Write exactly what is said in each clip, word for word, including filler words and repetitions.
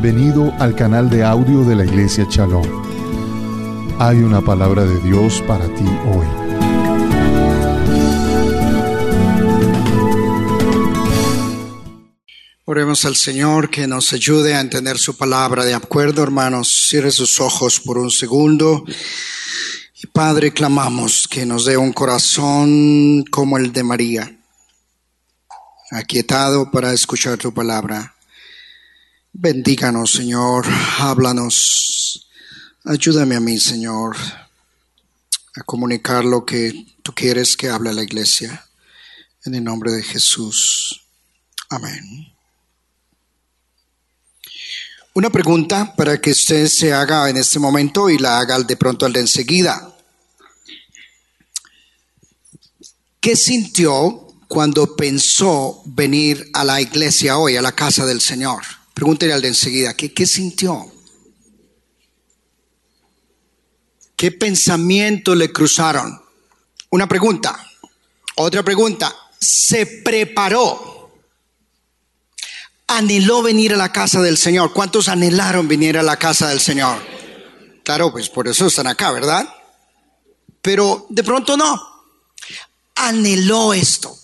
Bienvenido al canal de audio de la Iglesia Shalom. Hay una palabra de Dios para ti hoy. Oremos al Señor que nos ayude a entender su palabra. De acuerdo, hermanos, cierre sus ojos por un segundo. Y Padre, clamamos que nos dé un corazón como el de María, aquietado para escuchar tu palabra. Bendíganos, Señor, háblanos. Ayúdame a mí, Señor, a comunicar lo que tú quieres que hable la iglesia. En el nombre de Jesús. Amén. Una pregunta para que usted se haga en este momento y la haga de pronto al de enseguida. ¿Qué sintió cuando pensó venir a la iglesia hoy, a la casa del Señor? Pregúntele al de enseguida, ¿qué, qué sintió? ¿Qué pensamientos le cruzaron? Una pregunta. Otra pregunta. ¿Se preparó? ¿Anheló venir a la casa del Señor? ¿Cuántos anhelaron venir a la casa del Señor? Claro, pues por eso están acá, ¿verdad? Pero de pronto no. Anheló esto.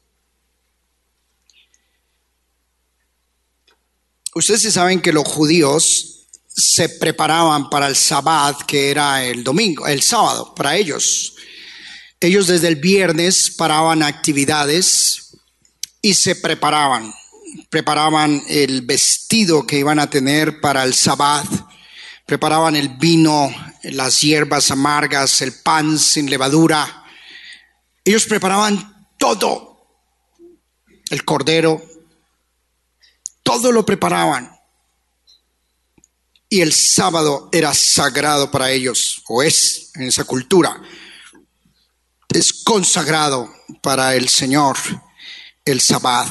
Ustedes sí saben que los judíos se preparaban para el Sabbat, que era el domingo, el sábado, para ellos. Ellos desde el viernes paraban actividades y se preparaban. Preparaban el vestido que iban a tener para el Sabbat. Preparaban el vino, las hierbas amargas, el pan sin levadura. Ellos preparaban todo. El cordero. Todo lo preparaban. Y el sábado era sagrado para ellos, o es en esa cultura. Es consagrado para el Señor el Sabbat.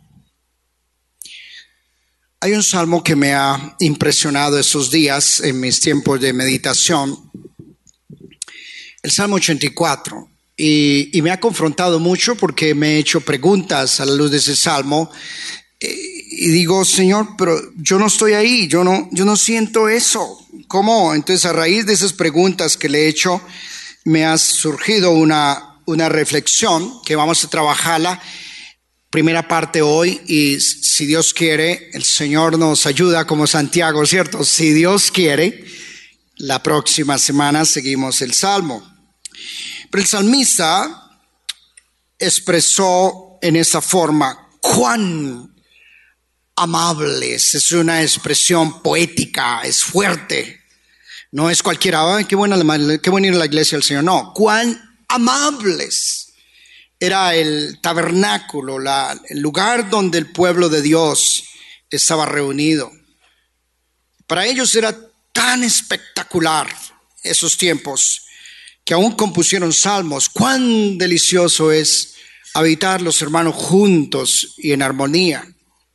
Hay un salmo que me ha impresionado esos días en mis tiempos de meditación. El Salmo ochenta y cuatro. Y, y me ha confrontado mucho porque me he hecho preguntas a la luz de ese salmo. Y digo, Señor, pero yo no estoy ahí, yo no, yo no siento eso. ¿Cómo? Entonces, a raíz de esas preguntas que le he hecho, me ha surgido una, una reflexión que vamos a trabajarla. Primera parte hoy, y si Dios quiere, el Señor nos ayuda como Santiago, ¿cierto? Si Dios quiere, la próxima semana seguimos el Salmo. Pero el salmista expresó en esa forma, cuán amables, es una expresión poética, es fuerte, no es cualquiera, ay, qué buena, qué buena ir a la iglesia del Señor, no, cuán amables. Era el tabernáculo, la, el lugar donde el pueblo de Dios estaba reunido. Para ellos era tan espectacular esos tiempos que aún compusieron salmos. Cuán delicioso es habitar los hermanos juntos y en armonía.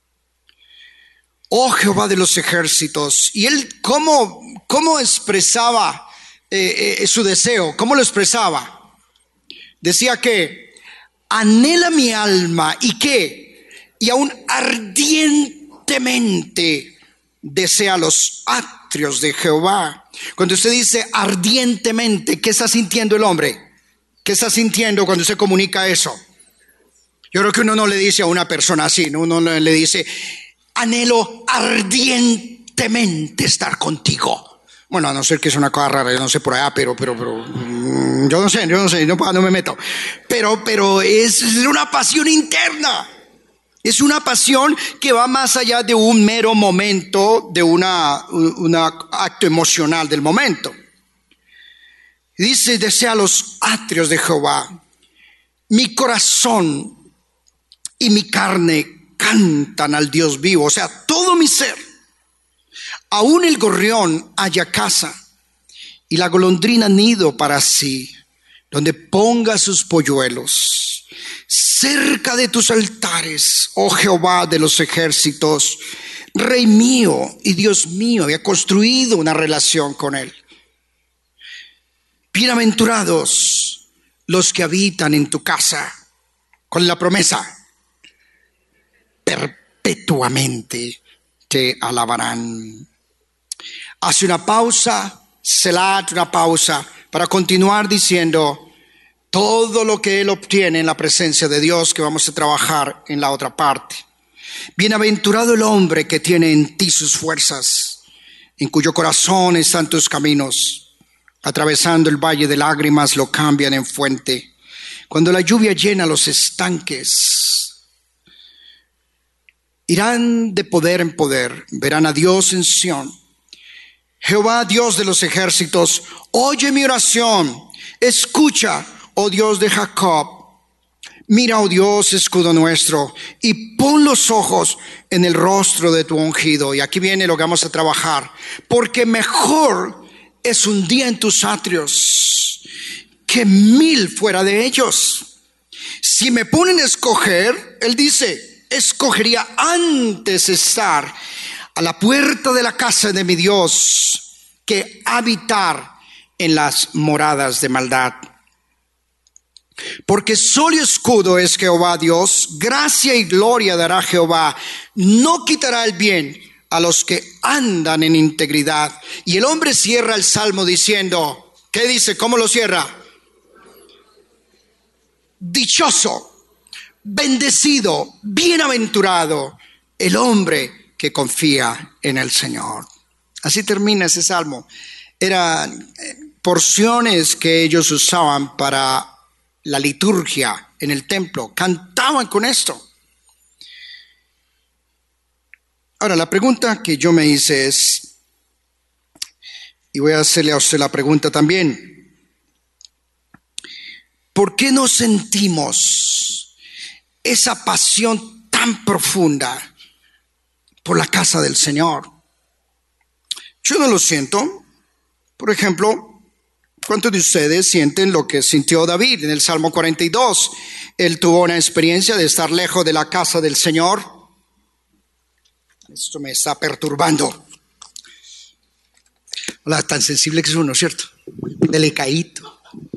Oh Jehová de los ejércitos. Y él, ¿cómo, cómo expresaba eh, eh, su deseo? ¿Cómo lo expresaba? Decía que anhela mi alma y que, y aún ardientemente desea los atrios de Jehová. Cuando usted dice ardientemente, ¿qué está sintiendo el hombre? ¿Qué está sintiendo cuando usted comunica eso? Yo creo que uno no le dice a una persona así, ¿no? Uno le dice, anhelo ardientemente estar contigo. Bueno, a no ser que es una cosa rara, yo no sé por allá, pero, pero, pero, mmm, yo no sé, yo no sé, no, no me meto. Pero, pero es una pasión interna. Es una pasión que va más allá de un mero momento, de una, un acto emocional del momento. Dice, desea los atrios de Jehová. Mi corazón y mi carne cantan al Dios vivo, o sea, todo mi ser. Aún el gorrión halla casa y la golondrina nido para sí, donde ponga sus polluelos. Cerca de tus altares, oh Jehová de los ejércitos, Rey mío y Dios mío. Había construido una relación con él. Bienaventurados los que habitan en tu casa, con la promesa perpetuamente. te alabarán. Hace una pausa, Selah, una pausa, para continuar diciendo todo lo que él obtiene en la presencia de Dios, que vamos a trabajar en la otra parte. Bienaventurado el hombre que tiene en ti sus fuerzas, en cuyo corazón están tus caminos. Atravesando el valle de lágrimas lo cambian en fuente. Cuando la lluvia llena los estanques, irán de poder en poder, verán a Dios en Sión. Jehová, Dios de los ejércitos, oye mi oración, escucha, oh Dios de Jacob. Mira, oh Dios, escudo nuestro, y pon los ojos en el rostro de tu ungido. Y aquí viene lo que vamos a trabajar. Porque mejor es un día en tus atrios que mil fuera de ellos. Si me ponen a escoger, él dice, escogería antes estar a la puerta de la casa de mi Dios que habitar en las moradas de maldad. Porque sol y escudo es Jehová Dios, gracia y gloria dará Jehová, no quitará el bien a los que andan en integridad. Y el hombre cierra el salmo diciendo, ¿qué dice? ¿Cómo lo cierra? Dichoso, bendecido, bienaventurado el hombre que confía en el Señor. Así termina ese salmo. Eran porciones que ellos usaban para la liturgia en el templo, cantaban con esto. Ahora, la pregunta que yo me hice es, y voy a hacerle a usted la pregunta también, ¿por qué no sentimos esa pasión tan profunda por la casa del Señor? Yo no lo siento. Por ejemplo, ¿cuántos de ustedes sienten lo que sintió David en el Salmo cuarenta y dos? Él tuvo una experiencia de estar lejos de la casa del Señor. Esto me está perturbando. Hola, tan sensible que es uno, ¿cierto? Delicadito.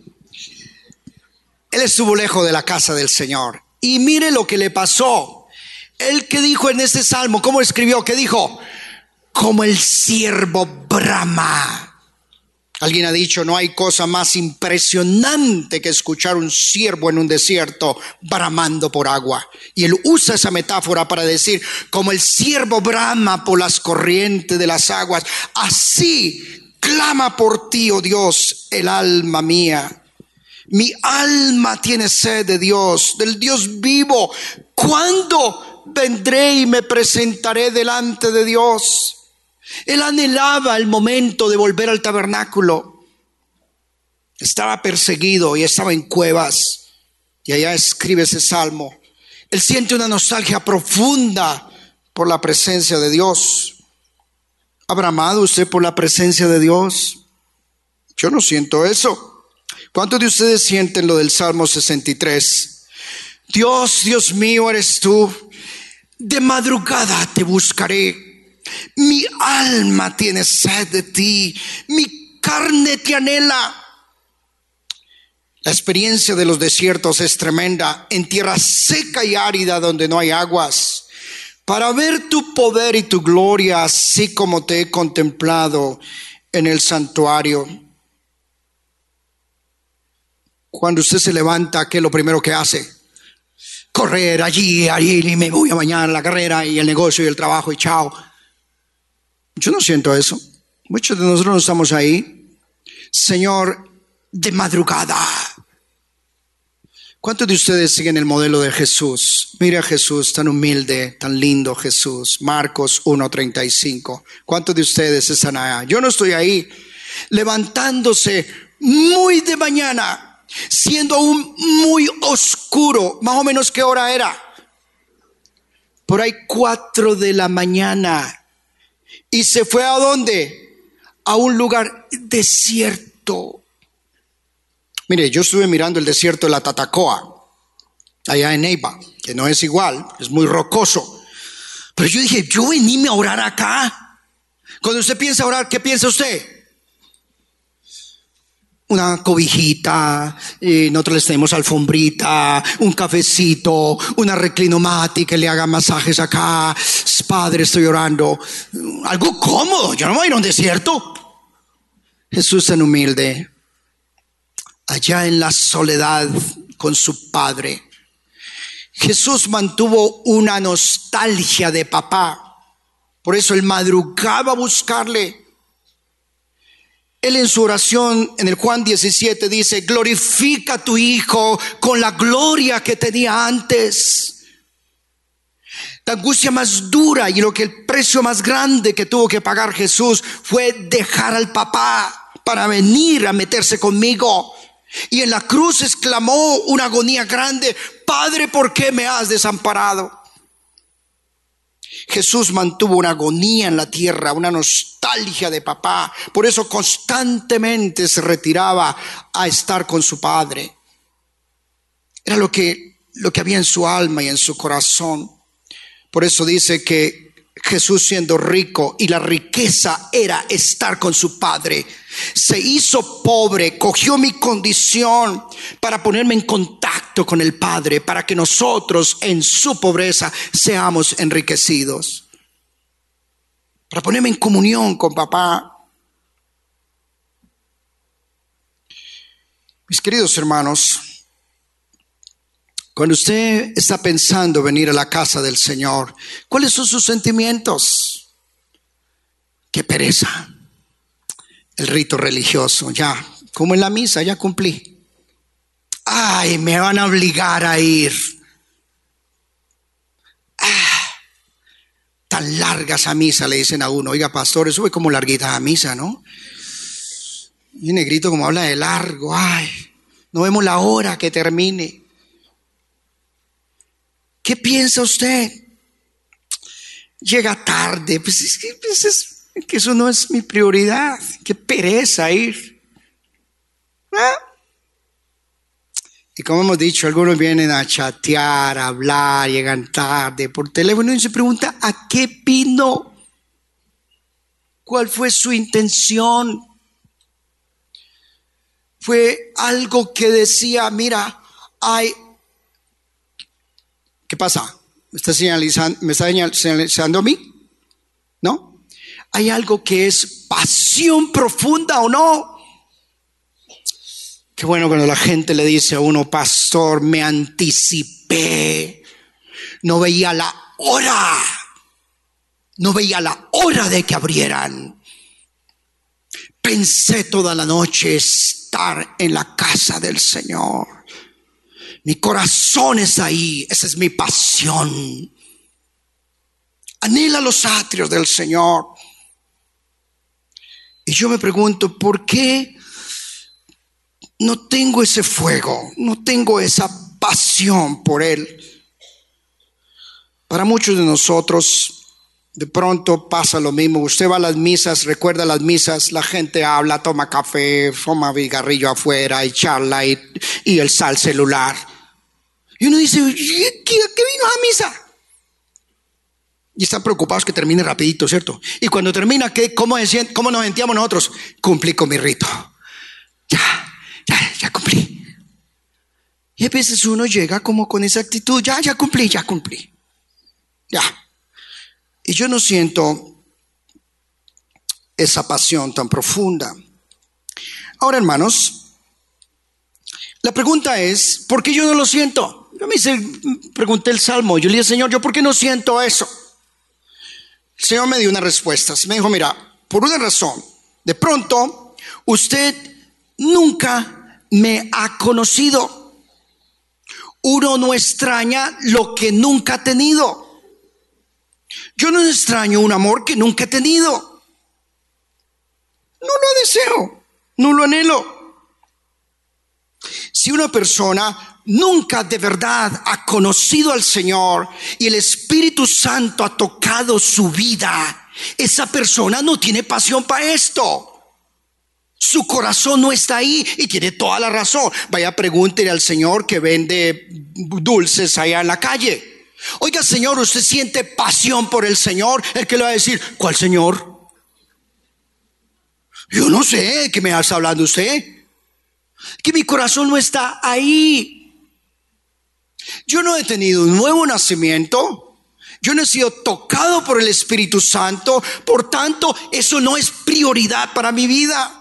Él estuvo lejos de la casa del Señor. Y mire lo que le pasó. Él que dijo en este Salmo, ¿cómo escribió? ¿Qué dijo? Como el ciervo brama. Alguien ha dicho, no hay cosa más impresionante que escuchar un ciervo en un desierto bramando por agua. Y él usa esa metáfora para decir, como el ciervo brama por las corrientes de las aguas, así clama por ti, oh Dios, el alma mía. Mi alma tiene sed de Dios, del Dios vivo. ¿Cuándo vendré y me presentaré delante de Dios? Él anhelaba el momento de volver al tabernáculo. Estaba perseguido y estaba en cuevas. Y allá escribe ese salmo. Él siente una nostalgia profunda por la presencia de Dios. ¿Ha bramado usted por la presencia de Dios? Yo no siento eso. ¿Cuántos de ustedes sienten lo del Salmo sesenta y tres? Dios, Dios mío, eres tú. De madrugada te buscaré. Mi alma tiene sed de ti, mi carne te anhela. La experiencia de los desiertos es tremenda, en tierra seca y árida donde no hay aguas, para ver tu poder y tu gloria, así como te he contemplado en el santuario. Cuando usted se levanta, ¿qué es lo primero que hace? Correr allí, allí, y me voy a bañar, la carrera y el negocio y el trabajo y chao. Yo no siento eso. Muchos de nosotros no estamos ahí. Señor, de madrugada. ¿Cuántos de ustedes siguen el modelo de Jesús? Mira a Jesús, tan humilde, tan lindo Jesús. Marcos uno treinta y cinco. ¿Cuántos de ustedes están allá? Yo no estoy ahí. Levantándose muy de mañana, siendo aún muy oscuro. Más o menos, ¿qué hora era? Por ahí cuatro de la mañana. Y se fue ¿a dónde? A un lugar desierto. Mire, yo estuve mirando el desierto de la Tatacoa, allá en Neiva, que no es igual, es muy rocoso. Pero yo dije, yo veníme a orar acá. Cuando usted piensa orar, ¿qué piensa usted? una cobijita, y nosotros les tenemos alfombrita, un cafecito, una reclinomática que le haga masajes acá. Padre, estoy orando. Algo cómodo, yo no me voy a ir a un desierto. Jesús tan humilde, allá en la soledad con su Padre. Jesús mantuvo una nostalgia de papá. Por eso él madrugaba a buscarle. Él en su oración en el Juan diecisiete dice: glorifica a tu Hijo con la gloria que tenía antes. La angustia más dura y lo que el precio más grande que tuvo que pagar Jesús fue dejar al papá para venir a meterse conmigo. Y en la cruz exclamó una agonía grande: Padre, ¿por qué me has desamparado? Jesús mantuvo una agonía en la tierra, una nostalgia de papá. Por eso constantemente se retiraba a estar con su Padre. Era lo que, lo que había en su alma y en su corazón. Por eso dice que Jesús, siendo rico, y la riqueza era estar con su Padre, se hizo pobre, cogió mi condición para ponerme en contacto con el Padre, para que nosotros en su pobreza seamos enriquecidos, para ponerme en comunión con papá. Mis queridos hermanos, cuando usted está pensando venir a la casa del Señor, ¿cuáles son sus sentimientos? Qué pereza. El rito religioso, ya, como en la misa, ya cumplí. Ay, me van a obligar a ir. Ah, tan larga esa misa, le dicen a uno. Oiga, pastor, eso fue como larguita la misa, ¿no? Y un negrito como habla de largo. Ay, no vemos la hora que termine. ¿Qué piensa usted? Llega tarde, pues es que, pues es, que eso no es mi prioridad. Qué pereza ir. ¿Ah? Y como hemos dicho, algunos vienen a chatear, a hablar, llegan tarde por teléfono y se pregunta: ¿a qué vino? ¿Cuál fue su intención? Fue algo que decía: mira, hay... ¿Qué pasa? ¿Me está señalizando, me está señalizando a mí? ¿No? ¿Hay algo que es pasión profunda o no? Qué bueno cuando la gente le dice a uno: pastor, me anticipé, no veía la hora, no veía la hora de que abrieran. Pensé toda la noche estar en la casa del Señor. Mi corazón es ahí, esa es mi pasión. Anhela los atrios del Señor. Y yo me pregunto, ¿por qué no tengo ese fuego? No tengo esa pasión por Él. Para muchos de nosotros, de pronto pasa lo mismo. Usted va a las misas, recuerda las misas, la gente habla, toma café, fuma cigarrillo afuera y charla y, y el sal celular. Y uno dice: ¿qué, qué vino a misa? Y están preocupados que termine rapidito, ¿cierto? Y cuando termina, ¿qué, cómo, ¿cómo nos sentíamos nosotros? Cumplí con mi rito. Ya, ya, ya cumplí. Y a veces uno llega como con esa actitud: ya, ya cumplí, ya cumplí. Ya. Y yo no siento esa pasión tan profunda. Ahora, hermanos, la pregunta es: ¿por qué yo no lo siento? Yo me hice, pregunté el Salmo, yo le dije: Señor, ¿yo por qué no siento eso? El Señor me dio una respuesta. Me dijo: mira, por una razón. De pronto, usted nunca me ha conocido. Uno no extraña lo que nunca ha tenido. Yo no extraño un amor que nunca he tenido. No lo deseo, no lo anhelo. Si una persona nunca de verdad ha conocido al Señor y el Espíritu Santo ha tocado su vida, esa persona no tiene pasión para esto. Su corazón no está ahí y tiene toda la razón. Vaya, pregúntele al Señor que vende dulces allá en la calle. Oiga, Señor, ¿usted siente pasión por el Señor? El que le va a decir: ¿cuál Señor? Yo no sé, ¿qué me está hablando usted? que mi corazón no está ahí. Yo no he tenido un nuevo nacimiento. Yo no he sido tocado por el Espíritu Santo. Por tanto, eso no es prioridad para mi vida.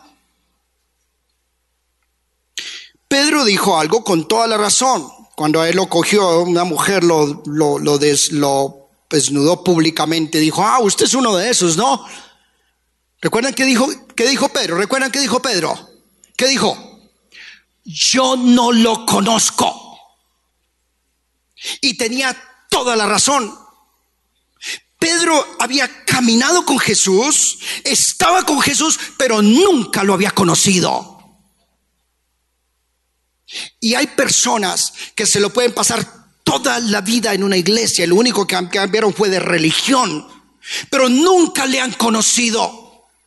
Pedro dijo algo con toda la razón. Cuando a él lo cogió, una mujer lo, lo, lo, des, lo desnudó públicamente. Dijo, ah, usted es uno de esos, ¿no? ¿Recuerdan qué dijo, qué dijo Pedro? ¿Recuerdan qué dijo Pedro? ¿Qué dijo? Yo no lo conozco. Y tenía toda la razón. Pedro había caminado con Jesús, estaba con Jesús, pero nunca lo había conocido. Y hay personas que se lo pueden pasar toda la vida en una iglesia. Lo único que cambiaron fue de religión, pero nunca le han conocido.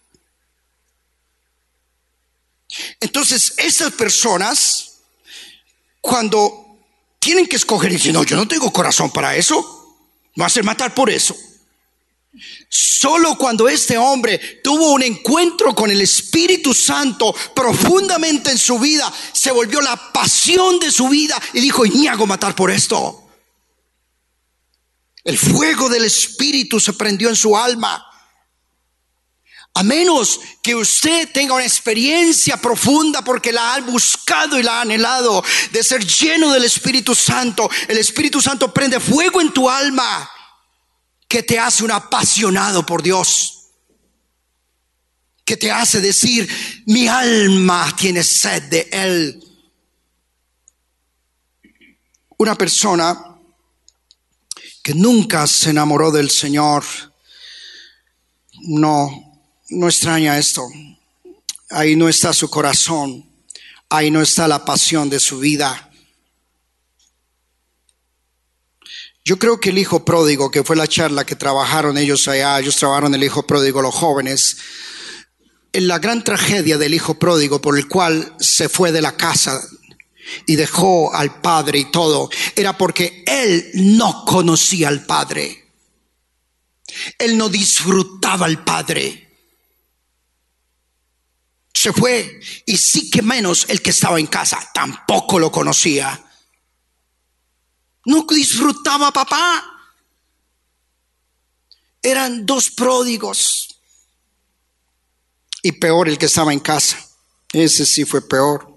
Entonces esas personas, cuando tienen que escoger, dicen, no, yo no tengo corazón para eso, me va a hacer matar por eso. Solo cuando este hombre tuvo un encuentro con el Espíritu Santo profundamente en su vida, se volvió la pasión de su vida y dijo, ni hago matar por esto. El fuego del Espíritu se prendió en su alma. A menos que usted tenga una experiencia profunda, porque la ha buscado y la ha anhelado, de ser lleno del Espíritu Santo, el Espíritu Santo prende fuego en tu alma que te hace un apasionado por Dios, que te hace decir, mi alma tiene sed de Él. Una persona que nunca se enamoró del Señor no No extraña esto. Ahí no está su corazón. Ahí no está la pasión de su vida. Yo creo que el hijo pródigo, que fue la charla que trabajaron ellos allá, ellos trabajaron el hijo pródigo, los jóvenes, en la gran tragedia del hijo pródigo por el cual se fue de la casa y dejó al padre y todo, era porque él no conocía al padre. Él no disfrutaba al padre. Se fue, y sí que menos el que estaba en casa, tampoco lo conocía. No disfrutaba a papá. Eran dos pródigos. Y peor el que estaba en casa. Ese sí fue peor.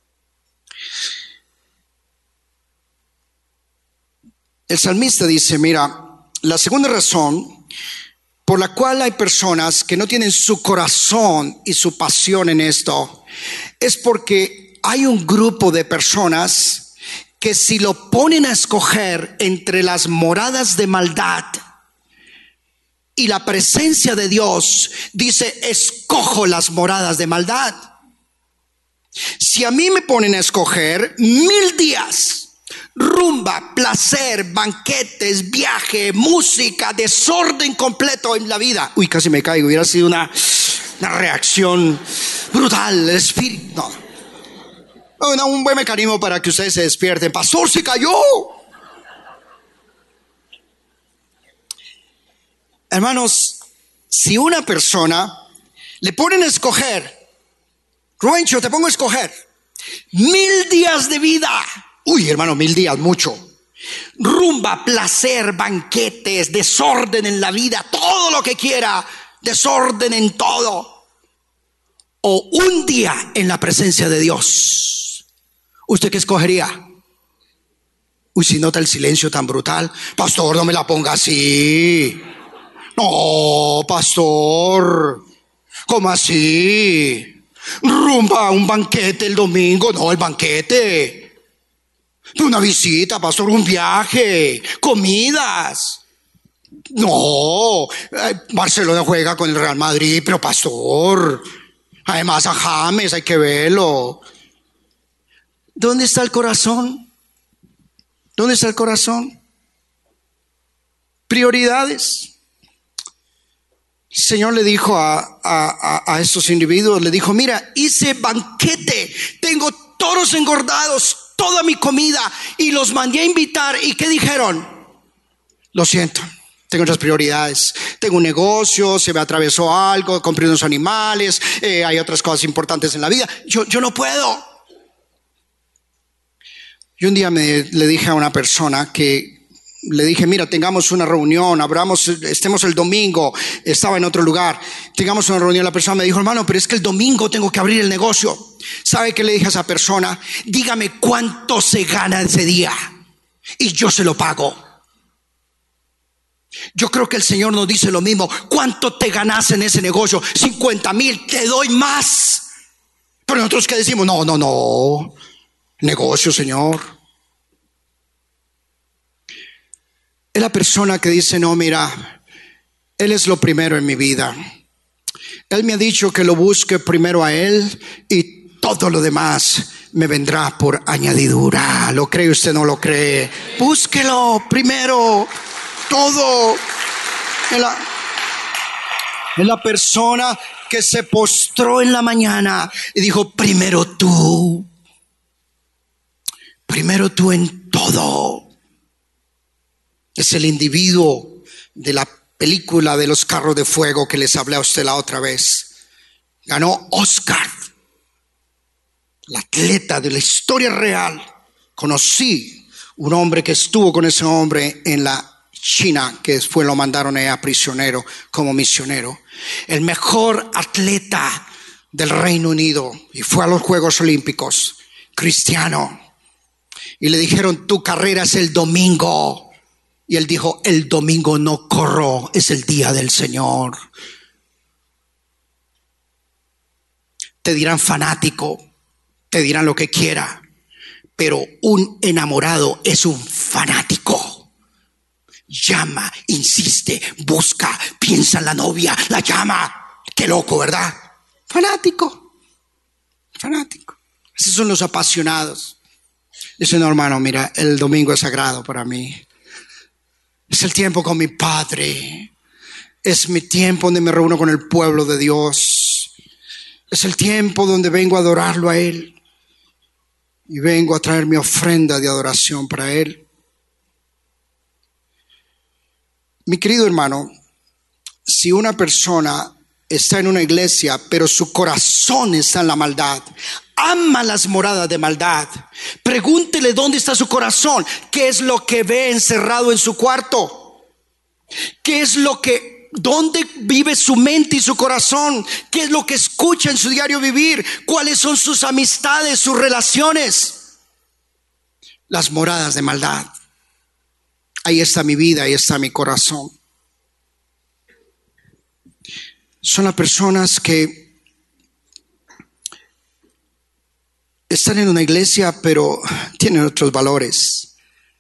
El salmista dice, mira, la segunda razón por la cual hay personas que no tienen su corazón y su pasión en esto, es porque hay un grupo de personas que si lo ponen a escoger entre las moradas de maldad y la presencia de Dios, dice, escojo las moradas de maldad. Si a mí me ponen a escoger mil días, rumba, placer, banquetes, viaje, música, desorden completo en la vida. Uy, casi me caigo, hubiera sido una, una reacción brutal, el espíritu. No. No, un buen mecanismo para que ustedes se despierten. Pastor, se cayó. Hermanos, si una persona le ponen a escoger, Ruencho, te pongo a escoger mil días de vida. Uy, hermano, mil días, mucho. Rumba, placer, banquetes, desorden en la vida, todo lo que quiera, desorden en todo. O un día en la presencia de Dios. ¿Usted qué escogería? Uy, si nota el silencio tan brutal. Pastor, no me la ponga así. No, pastor. ¿Cómo así? Rumba, un banquete el domingo. No, el banquete. Una visita, pastor, un viaje, comidas. No, Barcelona juega con el Real Madrid, pero pastor, además a James hay que verlo. ¿Dónde está el corazón? ¿Dónde está el corazón? Prioridades. El Señor le dijo a, a, a, a estos individuos, le dijo, mira, hice banquete, tengo toros engordados, toda mi comida, y los mandé a invitar. ¿Y qué dijeron? Lo siento, tengo otras prioridades, tengo un negocio, se me atravesó algo, compré unos animales, eh, hay otras cosas importantes en la vida, yo, yo no puedo. Yo un día me, le dije a una persona que, le dije, mira, tengamos una reunión, abramos, estemos el domingo, estaba en otro lugar, tengamos una reunión. La persona me dijo, hermano, pero es que el domingo tengo que abrir el negocio. ¿Sabe qué le dije a esa persona? Dígame cuánto se gana ese día y yo se lo pago. Yo creo que el Señor nos dice lo mismo. ¿Cuánto te ganas en ese negocio? cincuenta mil, te doy más. Pero nosotros que decimos, no, no, no, negocio, Señor. Es la persona que dice, no, mira, Él es lo primero en mi vida. Él me ha dicho que lo busque primero a Él y todo lo demás me vendrá por añadidura. ¿Lo cree usted? ¿No lo cree? Búsquelo primero. Todo. Es la, es la persona que se postró en la mañana y dijo, primero tú. Primero tú en todo. Es el individuo de la película de los carros de fuego que les hablé a usted la otra vez. Ganó Oscar. El atleta de la historia real. Conocí un hombre que estuvo con ese hombre en la China, que después lo mandaron a prisionero como misionero. El mejor atleta del Reino Unido y fue a los Juegos Olímpicos, cristiano. Y le dijeron, tu carrera es el domingo. Y él dijo, el domingo no corro, es el día del Señor. Te dirán fanático, te dirán lo que quiera, pero un enamorado es un fanático. Llama, insiste, busca, piensa en la novia, la llama. Qué loco, ¿verdad? Fanático, fanático. Esos son los apasionados. Dice, no, hermano, mira, el domingo es sagrado para mí. Es el tiempo con mi Padre. Es mi tiempo donde me reúno con el pueblo de Dios. Es el tiempo donde vengo a adorarlo a Él. Y vengo a traer mi ofrenda de adoración para Él. Mi querido hermano, si una persona está en una iglesia, pero su corazón está en la maldad, ama las moradas de maldad, pregúntele dónde está su corazón, qué es lo que ve encerrado en su cuarto, qué es lo que, dónde vive su mente y su corazón, qué es lo que escucha en su diario vivir, cuáles son sus amistades, sus relaciones, las moradas de maldad. Ahí está mi vida, ahí está mi corazón. Son las personas que están en una iglesia, pero tienen otros valores.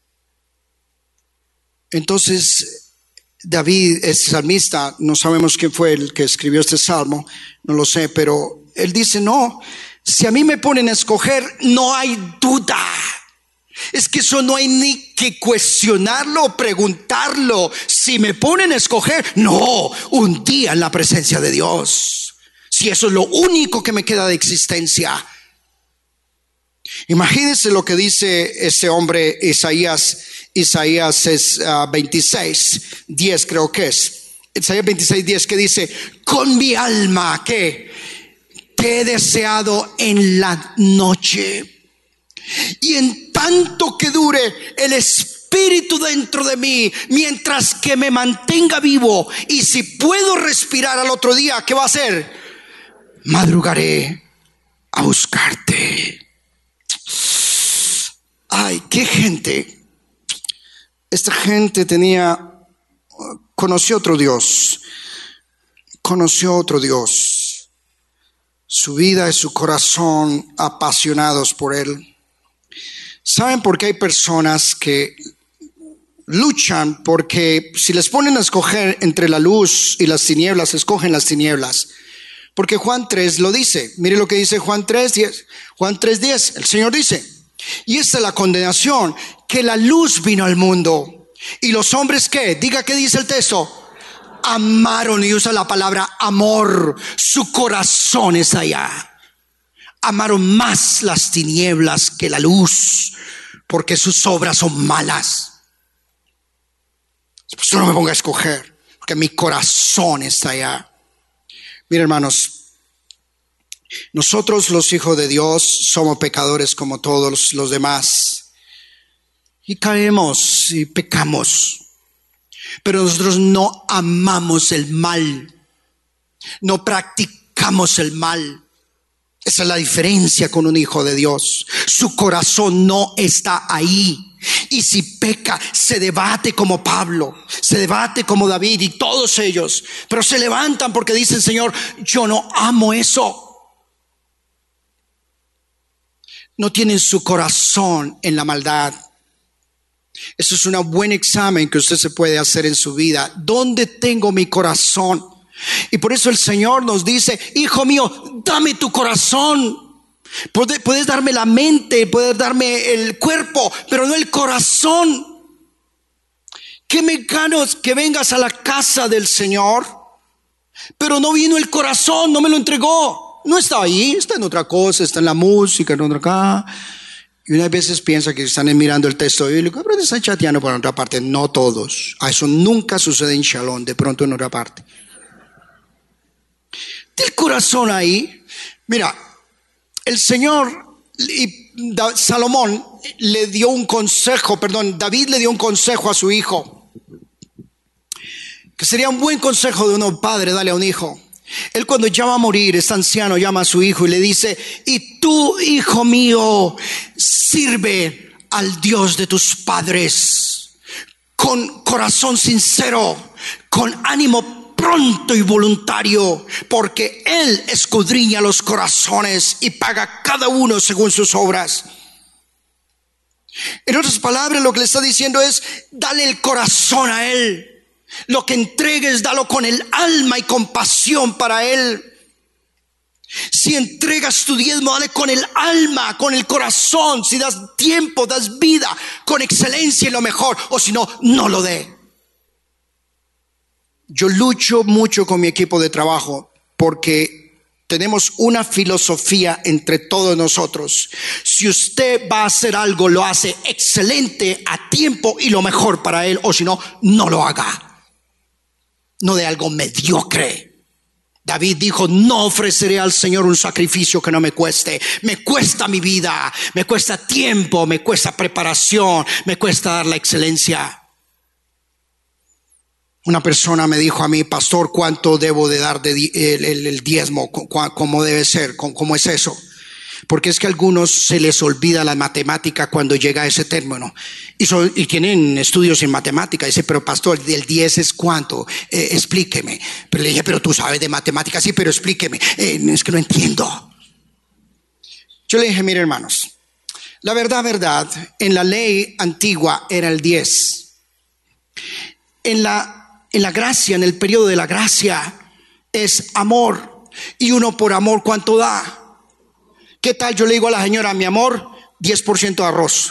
Entonces, David es salmista, no sabemos quién fue el que escribió este salmo, no lo sé, pero él dice, no, si a mí me ponen a escoger, no hay duda. Es que eso no hay ni que cuestionarlo o preguntarlo. Si me ponen a escoger, no, un día en la presencia de Dios. Si eso es lo único que me queda de existencia. Imagínense lo que dice este hombre Isaías, Isaías es uh, veintiséis, diez creo que es. Isaías veintiséis, diez que dice, con mi alma que te he deseado en la noche. Y en tanto que dure el espíritu dentro de mí, mientras que me mantenga vivo, y si puedo respirar al otro día, ¿qué va a hacer? Madrugaré a buscarte. Ay, qué gente. Esta gente tenía, conoció otro Dios, conoció otro Dios. Su vida y su corazón apasionados por Él. ¿Saben por qué hay personas que luchan? Porque si les ponen a escoger entre la luz y las tinieblas, escogen las tinieblas. Porque Juan tres lo dice. Mire lo que dice Juan tres, diez. Juan tres, diez. El Señor dice, y esta es la condenación, que la luz vino al mundo. Y los hombres, ¿qué? Diga qué dice el texto. Amaron, y usa la palabra amor. Su corazón está allá. Amaron más las tinieblas que la luz, porque sus obras son malas. Pues yo no me ponga a escoger, porque mi corazón está allá. Mira, hermanos, nosotros los hijos de Dios somos pecadores como todos los demás. y caemos y pecamos. Pero nosotros no amamos el mal, no practicamos el mal. Esa es la diferencia con un hijo de Dios. Su corazón no está ahí. Y si peca, se debate como Pablo, se debate como David y todos ellos. Pero se levantan porque dicen: Señor, yo no amo eso. No tienen su corazón en la maldad. Eso es un buen examen que usted se puede hacer en su vida. ¿Dónde tengo mi corazón? Y por eso el Señor nos dice: hijo mío, dame tu corazón. Puedes, puedes darme la mente, puedes darme el cuerpo, pero no el corazón. ¿Qué me gano que vengas a la casa del Señor, pero no vino el corazón, no me lo entregó? No está ahí, está en otra cosa, está en la música, en otra acá. Y unas veces piensa que están mirando el texto bíblico, pero están chateando por otra parte. No todos. Eso nunca sucede en Shalom, de pronto en otra parte. Del corazón ahí, mira, el Señor y Salomón le dio un consejo, perdón, David le dio un consejo a su hijo, que sería un buen consejo de un padre darle a un hijo. Él, cuando ya va a morir, es anciano, llama a su hijo y le dice: y tú, hijo mío, sirve al Dios de tus padres con corazón sincero, con ánimo pronto y voluntario, porque Él escudriña los corazones y paga a cada uno según sus obras. En otras palabras, lo que le está diciendo es: dale el corazón a Él. Lo que entregues, dalo con el alma y con pasión para Él. Si entregas tu diezmo, dale con el alma, con el corazón. Si das tiempo, das vida, con excelencia y lo mejor. O si no, no lo dé. Yo lucho mucho con mi equipo de trabajo porque tenemos una filosofía entre todos nosotros. Si usted va a hacer algo, lo hace excelente, a tiempo y lo mejor para Él. O si no, no lo haga. No de algo mediocre. David dijo: no ofreceré al Señor un sacrificio que no me cueste. Me cuesta mi vida, me cuesta tiempo, me cuesta preparación, me cuesta dar la excelencia. Una persona me dijo a mí: pastor, ¿cuánto debo de dar de di- el, el, el diezmo? ¿Cómo debe ser? ¿Cómo es eso? Porque es que a algunos se les olvida la matemática cuando llega a ese término. Y, so, y tienen estudios en matemática. Dice: pero pastor, ¿el diez es cuánto? Eh, explíqueme. Pero le dije: pero tú sabes de matemáticas. Sí, pero explíqueme. Eh, es que no entiendo. Yo le dije: mire, hermanos, la verdad, verdad, en la ley antigua era el diez. En la, en la gracia, en el periodo de la gracia, es amor. Y uno por amor, ¿cuánto da? ¿Qué tal? Yo le digo a la señora: mi amor, diez por ciento de arroz,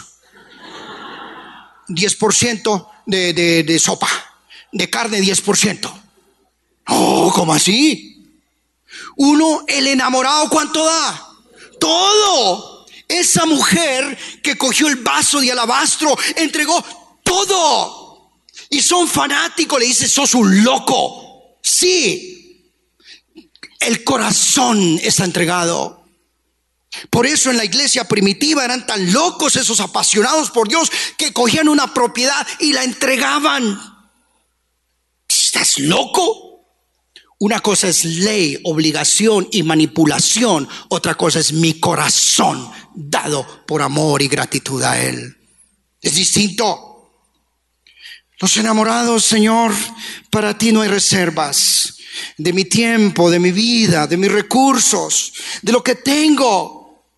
diez por ciento de, de, de sopa, de carne diez por ciento. Oh, ¿cómo así? Uno, el enamorado, ¿cuánto da? Todo. Esa mujer que cogió el vaso de alabastro, entregó todo. Y son fanáticos, le dice: sos un loco. Sí, el corazón está entregado. Por eso en la iglesia primitiva eran tan locos esos apasionados por Dios, que cogían una propiedad y la entregaban. ¿Estás loco? Una cosa es ley, obligación y manipulación. Otra cosa es mi corazón dado por amor y gratitud a Él. Es distinto. Los enamorados: Señor, para ti no hay reservas. De mi tiempo, de mi vida, de mis recursos, de lo que tengo.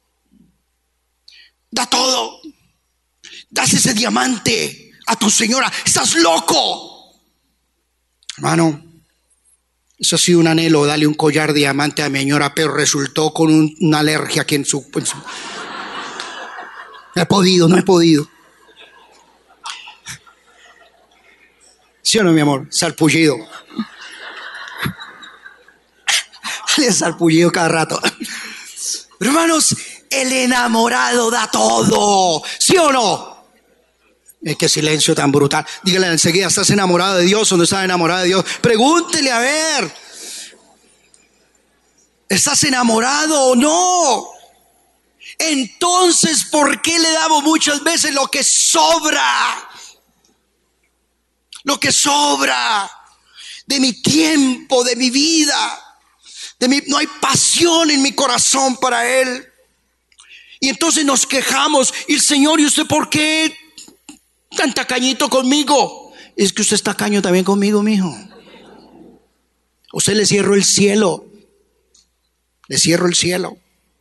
Da todo. Das ese diamante a tu señora. Estás loco. Hermano, eso ha sido un anhelo, darle un collar de diamante a mi señora, pero resultó con un, una alergia aquí en su, en su... No he podido, no he podido. ¿Sí o no, mi amor? Sarpullido. Le sarpullido cada rato. Pero hermanos, el enamorado da todo. ¿Sí o no? Es que silencio tan brutal. Dígale enseguida: ¿estás enamorado de Dios o no estás enamorado de Dios? Pregúntele, a ver, ¿estás enamorado o no? entonces ¿por qué le damos muchas veces lo que sobra? Lo que sobra de mi tiempo, de mi vida, de mi, no hay pasión en mi corazón para Él. Y entonces nos quejamos, y el Señor, ¿y usted por qué tan tacañito conmigo? Es que usted es tacaño también conmigo, mijo. Usted le cierro el cielo, le cierro el cielo.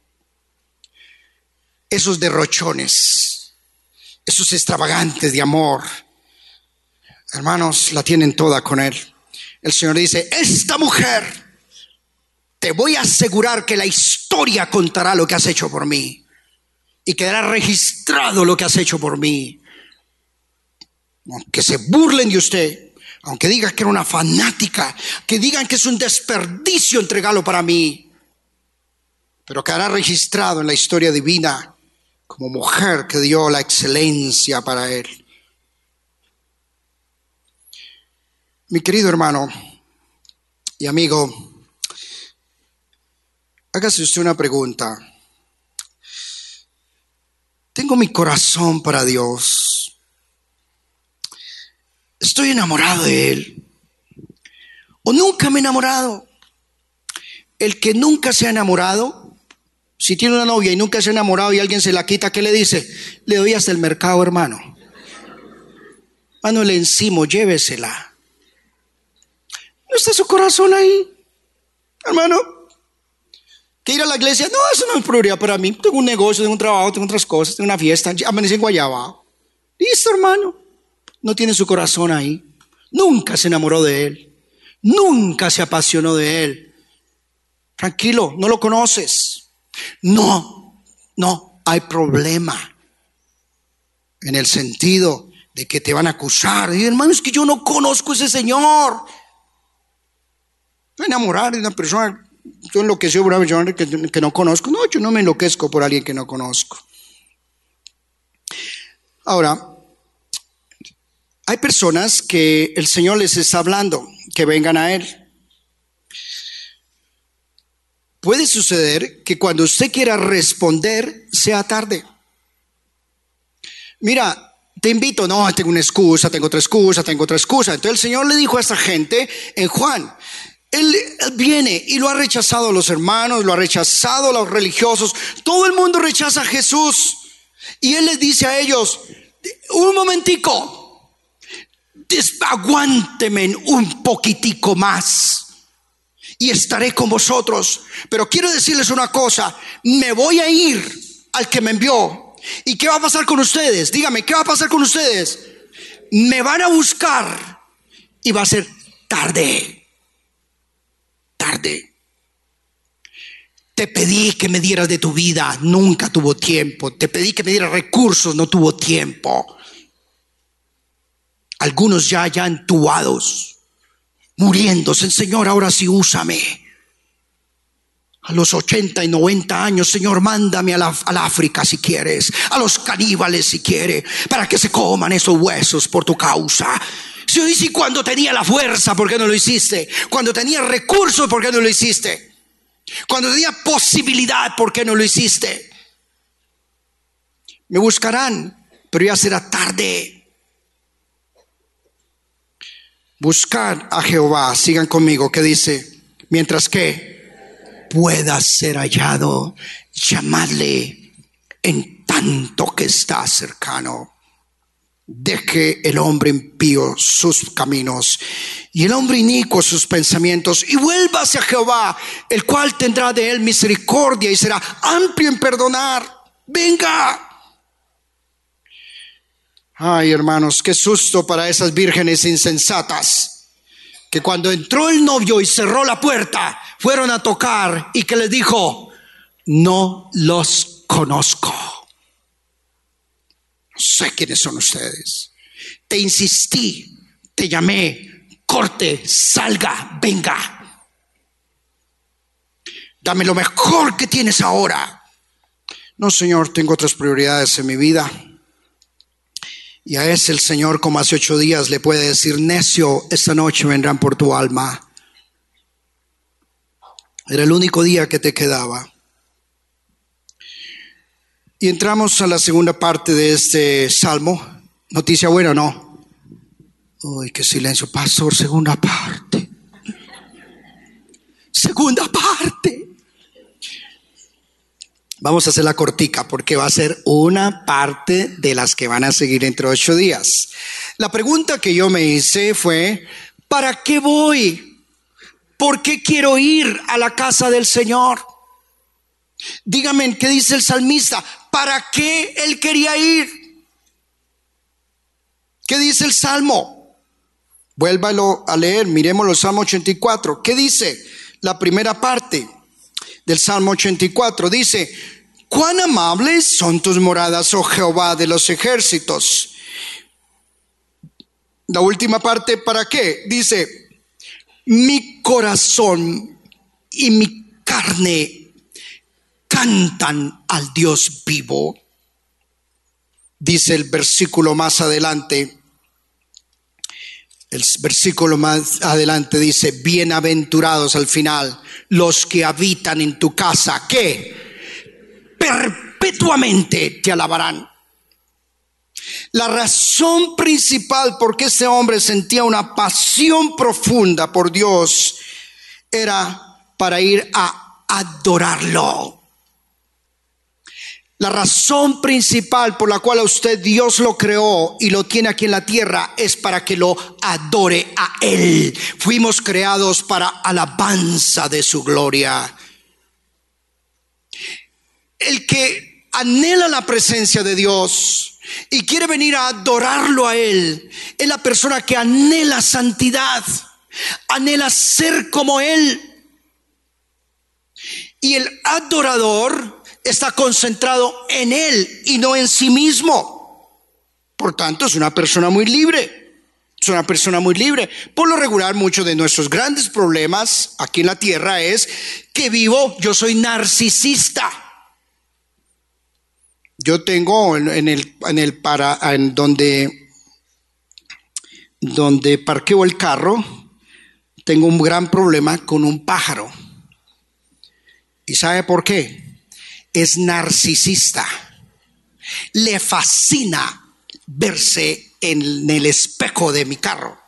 Esos derrochones, esos extravagantes de amor, hermanos, la tienen toda con Él. El Señor dice, esta mujer, te voy a asegurar que la historia contará lo que has hecho por mí. Y quedará registrado lo que has hecho por mí. Aunque se burlen de usted, aunque digan que era una fanática, que digan que es un desperdicio entregarlo para mí, pero quedará registrado en la historia divina como mujer que dio la excelencia para Él. Mi querido hermano y amigo, hágase usted una pregunta. Tengo mi corazón para Dios. Estoy enamorado de Él. O nunca me he enamorado. El que nunca se ha enamorado, si tiene una novia y nunca se ha enamorado y alguien se la quita, ¿qué le dice? Le doy hasta el mercado, hermano. Mano, le encimo, llévesela. ¿No está su corazón ahí, hermano? ¿Que ir a la iglesia? No, eso no es prioridad para mí. Tengo un negocio, tengo un trabajo, tengo otras cosas, tengo una fiesta. Amanecí en Guayaba. Listo, hermano. No tiene su corazón ahí. Nunca se enamoró de Él. Nunca se apasionó de Él. Tranquilo, no lo conoces. No, no hay problema. En el sentido de que te van a acusar. Y hermano, es que yo no conozco a ese señor. Enamorar de una persona. Yo enloqueció por una persona que, que no conozco. No, yo no me enloquezco por alguien que no conozco. Ahora, hay personas que el Señor les está hablando, que vengan a Él. Puede suceder que cuando usted quiera responder, sea tarde. Mira, te invito, no, tengo una excusa, tengo otra excusa, tengo otra excusa. Entonces el Señor le dijo a esta gente en Juan, Él, él viene y lo ha rechazado a los hermanos, lo ha rechazado a los religiosos. Todo el mundo rechaza a Jesús. Y Él les dice a ellos, un momentico, aguántenme un poquitico más y estaré con vosotros. Pero quiero decirles una cosa, me voy a ir al que me envió. ¿Y qué va a pasar con ustedes? Dígame, ¿qué va a pasar con ustedes? Me van a buscar y va a ser tarde. Tarde. Te pedí que me dieras de tu vida, nunca tuvo tiempo. Te pedí que me dieras recursos, no tuvo tiempo. Algunos ya ya entubados, muriéndose. Señor, ahora sí úsame. A los ochenta y noventa años, Señor, mándame a la, al África si quieres, a los caníbales si quiere, para que se coman esos huesos por tu causa. Si hoy sí, cuando tenía la fuerza, ¿por qué no lo hiciste? Cuando tenía recursos, ¿por qué no lo hiciste? Cuando tenía posibilidad, ¿por qué no lo hiciste? Me buscarán, pero ya será tarde. Buscad a Jehová, sigan conmigo, que dice, mientras que pueda ser hallado, llamadle en tanto que está cercano. Deje el hombre impío sus caminos y el hombre inicuo sus pensamientos, y vuélvase a Jehová, el cual tendrá de él misericordia y será amplio en perdonar. Venga. Ay, hermanos, qué susto para esas vírgenes insensatas, que cuando entró el novio y cerró la puerta, fueron a tocar y que les dijo, no los conozco. No sé quiénes son ustedes. Te insistí, te llamé, corte, salga, venga. Dame lo mejor que tienes ahora. No, Señor, tengo otras prioridades en mi vida. Y a ese el Señor, como hace ocho días, le puede decir, necio, esta noche vendrán por tu alma. Era el único día que te quedaba. Y entramos a la segunda parte de este salmo. ¿Noticia buena o no? Uy, qué silencio, pastor, segunda parte. Segunda parte. Vamos a hacer la cortica porque va a ser una parte de las que van a seguir entre ocho días. La pregunta que yo me hice fue, ¿para qué voy? ¿Por qué quiero ir a la casa del Señor? Dígame, ¿qué dice el salmista? ¿Para qué él quería ir? ¿Qué dice el Salmo? Vuélvalo a leer, miremos los Salmo ochenta y cuatro. ¿Qué dice? La primera parte del Salmo ochenta y cuatro dice: cuán amables son tus moradas, oh Jehová de los ejércitos. La última parte, ¿para qué? Dice: mi corazón y mi carne cantan al Dios vivo. Dice el versículo más adelante, el versículo más adelante dice: bienaventurados al final los que habitan en tu casa, que perpetuamente te alabarán. La razón principal por qué este hombre sentía una pasión profunda por Dios era para ir a adorarlo. La razón principal por la cual a usted Dios lo creó y lo tiene aquí en la tierra es para que lo adore a Él. Fuimos creados para alabanza de su gloria. El que anhela la presencia de Dios y quiere venir a adorarlo a Él es la persona que anhela santidad, anhela ser como Él. Y el adorador está concentrado en Él y no en sí mismo. Por tanto, es una persona muy libre. Es una persona muy libre. Por lo regular, muchos de nuestros grandes problemas aquí en la tierra es que vivo, yo soy narcisista. Yo tengo en, en el, en el para, en donde, donde parqueo el carro, tengo un gran problema con un pájaro. ¿Y sabe por qué? Es narcisista. Le fascina verse en el espejo de mi carro.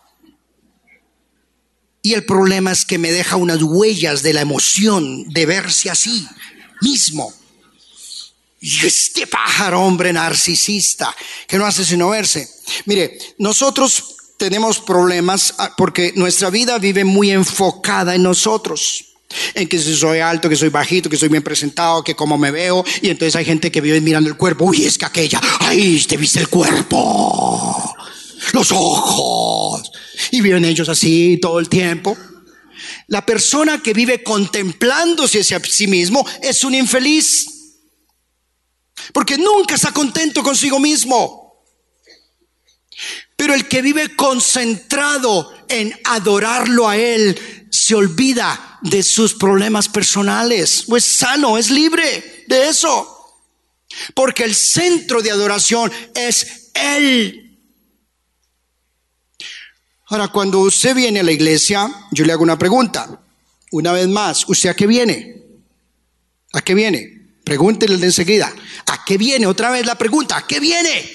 Y el problema es que me deja unas huellas de la emoción de verse así mismo. Y este pájaro, hombre narcisista, que no hace sino verse. Mire, nosotros tenemos problemas porque nuestra vida vive muy enfocada en nosotros. En que si soy alto, que soy bajito, que soy bien presentado, que cómo me veo. Y entonces hay gente que vive mirando el cuerpo. Uy, es que aquella, ay, te viste el cuerpo, los ojos. Y viven ellos así todo el tiempo. La persona que vive contemplándose hacia sí mismo es un infeliz, porque nunca está contento consigo mismo. Pero el que vive concentrado en adorarlo a Él se olvida de sus problemas personales. O es sano, es libre de eso, porque el centro de adoración es Él. Ahora, cuando usted viene a la iglesia, yo le hago una pregunta. Una vez más, ¿usted a qué viene? ¿A qué viene? Pregúntele de enseguida. ¿A qué viene? Otra vez la pregunta, ¿a qué viene?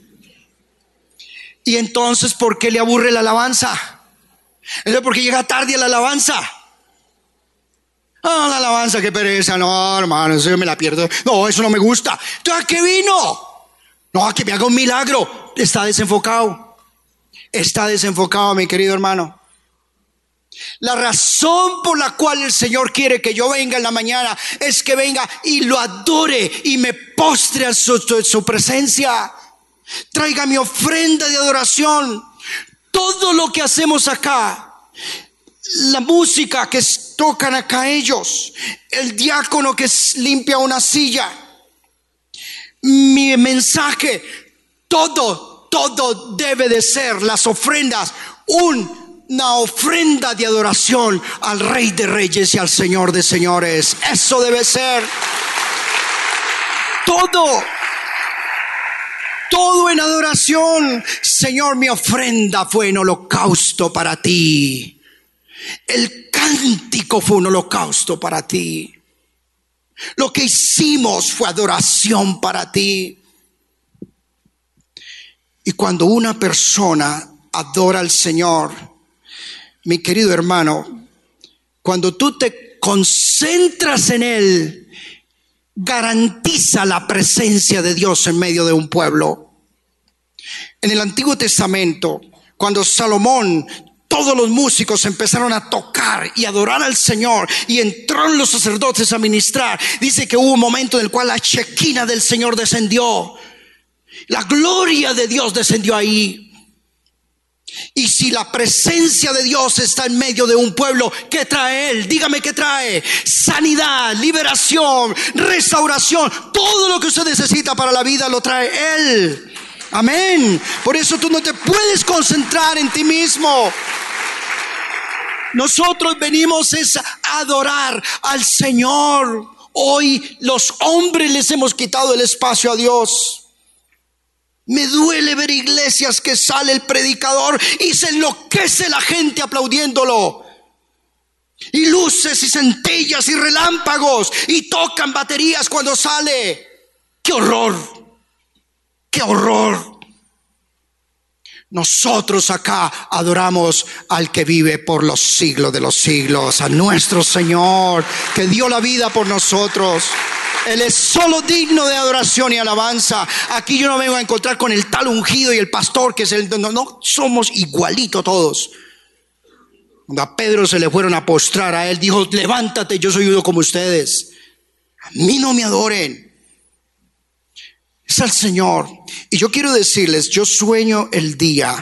Y entonces, ¿por qué le aburre la alabanza? Entonces, ¿por qué llega tarde a la alabanza? Ah, la alabanza, qué pereza. No, hermano, eso yo me la pierdo. No, eso no me gusta. Entonces, ¿a qué vino? No, a que me haga un milagro. Está desenfocado. Está desenfocado, mi querido hermano. La razón por la cual el Señor quiere que yo venga en la mañana es que venga y lo adore y me postre a su, su, su presencia. Traiga mi ofrenda de adoración. Todo lo que hacemos acá, la música que tocan acá ellos, el diácono que limpia una silla, mi mensaje, todo, todo debe de ser, las ofrendas, un, una ofrenda de adoración al Rey de Reyes y al Señor de Señores. Eso debe ser todo. Todo en adoración. Señor, mi ofrenda fue en holocausto para ti. El cántico fue un holocausto para ti. Lo que hicimos fue adoración para ti. Y cuando una persona adora al Señor, mi querido hermano, cuando tú te concentras en Él, garantiza la presencia de Dios en medio de un pueblo. En el Antiguo Testamento, cuando Salomón, todos los músicos empezaron a tocar y adorar al Señor, y entraron los sacerdotes a ministrar, dice que hubo un momento en el cual la Shekinah del Señor descendió. La gloria de Dios descendió ahí. Y si la presencia de Dios está en medio de un pueblo, ¿qué trae Él? Dígame qué trae. Sanidad, liberación, restauración. Todo lo que usted necesita para la vida lo trae Él. Amén. Por eso tú no te puedes concentrar en ti mismo. Nosotros venimos es a adorar al Señor. Hoy los hombres les hemos quitado el espacio a Dios. Me duele ver iglesias que sale el predicador y se enloquece la gente aplaudiéndolo. Y luces y centellas y relámpagos y tocan baterías cuando sale. ¡Qué horror! ¡Qué horror! Nosotros acá adoramos al que vive por los siglos de los siglos, a nuestro Señor, que dio la vida por nosotros. Él es solo digno de adoración y alabanza. Aquí yo no vengo a encontrar con el tal ungido y el pastor que es el... No, no, somos igualitos todos. Cuando a Pedro se le fueron a postrar, a él dijo: levántate, yo soy uno como ustedes. A mí no me adoren. Es al Señor. Y yo quiero decirles, yo sueño el día,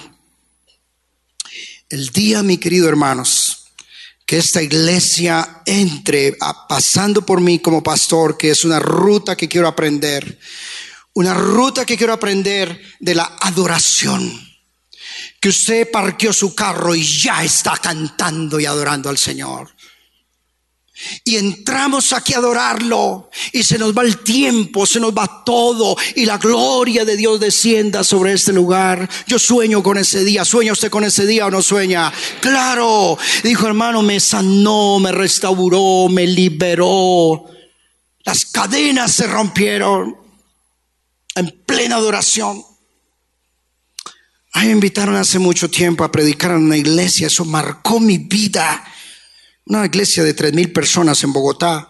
el día, mi querido hermanos, que esta iglesia entre a, pasando por mí como pastor, que es una ruta que quiero aprender, una ruta que quiero aprender de la adoración. Que usted parqueó su carro y ya está cantando y adorando al Señor. Y entramos aquí a adorarlo y se nos va el tiempo, se nos va todo, y la gloria de Dios descienda sobre este lugar. Yo sueño con ese día. ¿Sueña usted con ese día o no sueña? Claro. Dijo: hermano, me sanó, me restauró, me liberó. Las cadenas se rompieron en plena adoración. A mí me invitaron hace mucho tiempo a predicar en una iglesia. Eso marcó mi vida. Una iglesia de tres mil personas en Bogotá.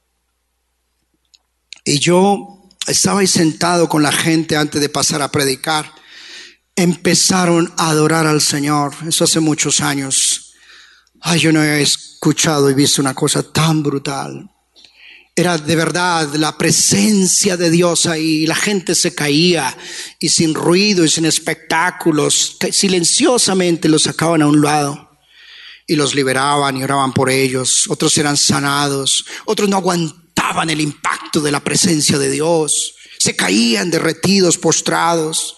Y yo estaba ahí sentado con la gente antes de pasar a predicar. Empezaron a adorar al Señor. Eso hace muchos años. Ay, yo no he escuchado y visto una cosa tan brutal. Era de verdad la presencia de Dios ahí. La gente se caía y sin ruido y sin espectáculos, silenciosamente los sacaban a un lado. Y los liberaban y oraban por ellos. Otros eran sanados. Otros no aguantaban el impacto de la presencia de Dios. Se caían derretidos, postrados.